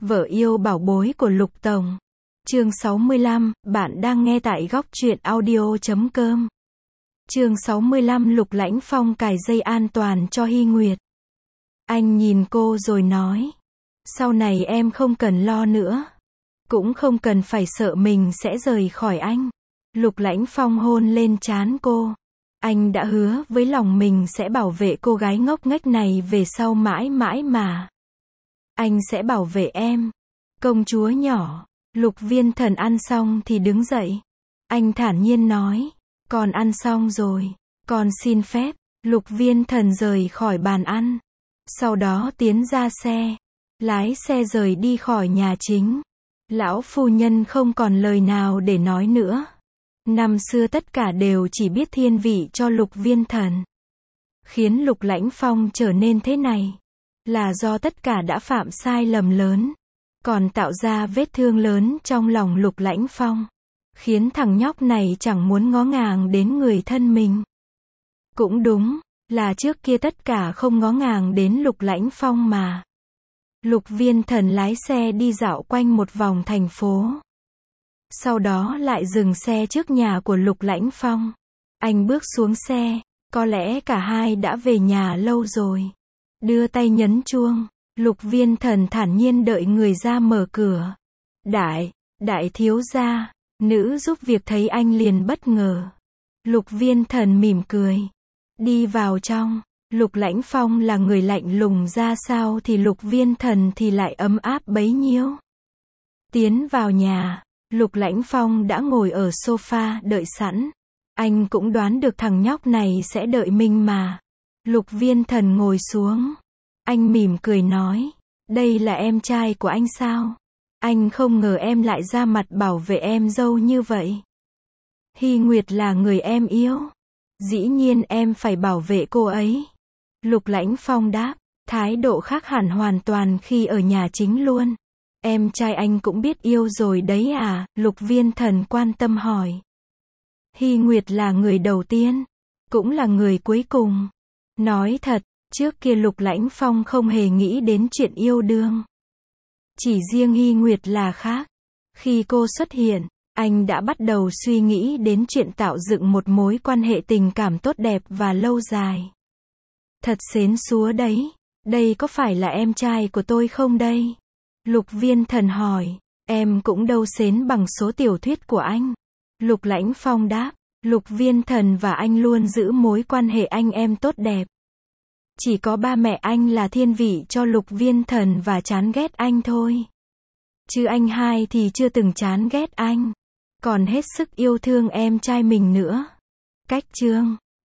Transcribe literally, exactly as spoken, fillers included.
Vợ yêu bảo bối của Lục Tổng. Chương sáu mươi lăm, bạn đang nghe tại góc truyện audio chấm com. Chương sáu mươi lăm Lục Lãnh Phong cài dây an toàn cho Hy Nguyệt. Anh nhìn cô rồi nói, sau này em không cần lo nữa. Cũng không cần phải sợ mình sẽ rời khỏi anh. Lục Lãnh Phong hôn lên trán cô. Anh đã hứa với lòng mình sẽ bảo vệ cô gái ngốc nghếch này về sau mãi mãi mà. Anh sẽ bảo vệ em. Công chúa nhỏ. Lục Viên Thần ăn xong thì đứng dậy. Anh thản nhiên nói, con ăn xong rồi. Con xin phép. Lục Viên Thần rời khỏi bàn ăn. Sau đó tiến ra xe. Lái xe rời đi khỏi nhà chính. Lão phu nhân không còn lời nào để nói nữa. Năm xưa tất cả đều chỉ biết thiên vị cho Lục Viên Thần. Khiến Lục Lãnh Phong trở nên thế này là do tất cả đã phạm sai lầm lớn, còn tạo ra vết thương lớn trong lòng Lục Lãnh Phong, khiến thằng nhóc này chẳng muốn ngó ngàng đến người thân mình. Cũng đúng, là trước kia tất cả không ngó ngàng đến Lục Lãnh Phong mà. Lục Viên Thần lái xe đi dạo quanh một vòng thành phố. Sau đó lại dừng xe trước nhà của Lục Lãnh Phong. Anh bước xuống xe, có lẽ cả hai đã về nhà lâu rồi. Đưa tay nhấn chuông, Lục Viên Thần thản nhiên đợi người ra mở cửa. Đại, đại thiếu gia, nữ giúp việc thấy anh liền bất ngờ. Lục Viên Thần mỉm cười. Đi vào trong, Lục Lãnh Phong là người lạnh lùng ra sao thì Lục Viên Thần thì lại ấm áp bấy nhiêu. Tiến vào nhà, Lục Lãnh Phong đã ngồi ở sofa đợi sẵn. Anh cũng đoán được thằng nhóc này sẽ đợi mình mà. Lục Viên Thần ngồi xuống. Anh mỉm cười nói, đây là em trai của anh sao? Anh không ngờ em lại ra mặt bảo vệ em dâu như vậy. Hy Nguyệt là người em yêu. Dĩ nhiên em phải bảo vệ cô ấy. Lục Lãnh Phong đáp, thái độ khác hẳn hoàn toàn khi ở nhà chính luôn. Em trai anh cũng biết yêu rồi đấy à? Lục Viên Thần quan tâm hỏi. Hy Nguyệt là người đầu tiên, cũng là người cuối cùng. Nói thật, trước kia Lục Lãnh Phong không hề nghĩ đến chuyện yêu đương. Chỉ riêng Hy Nguyệt là khác. Khi cô xuất hiện, anh đã bắt đầu suy nghĩ đến chuyện tạo dựng một mối quan hệ tình cảm tốt đẹp và lâu dài. Thật xến xúa đấy. Đây có phải là em trai của tôi không đây? Lục Viên Thần hỏi. Em cũng đâu xến bằng số tiểu thuyết của anh. Lục Lãnh Phong đáp. Lục Viên Thần và anh luôn giữ mối quan hệ anh em tốt đẹp. Chỉ có ba mẹ anh là thiên vị cho Lục Viên Thần và chán ghét anh thôi. Chứ anh hai thì chưa từng chán ghét anh. Còn hết sức yêu thương em trai mình nữa. Cách chương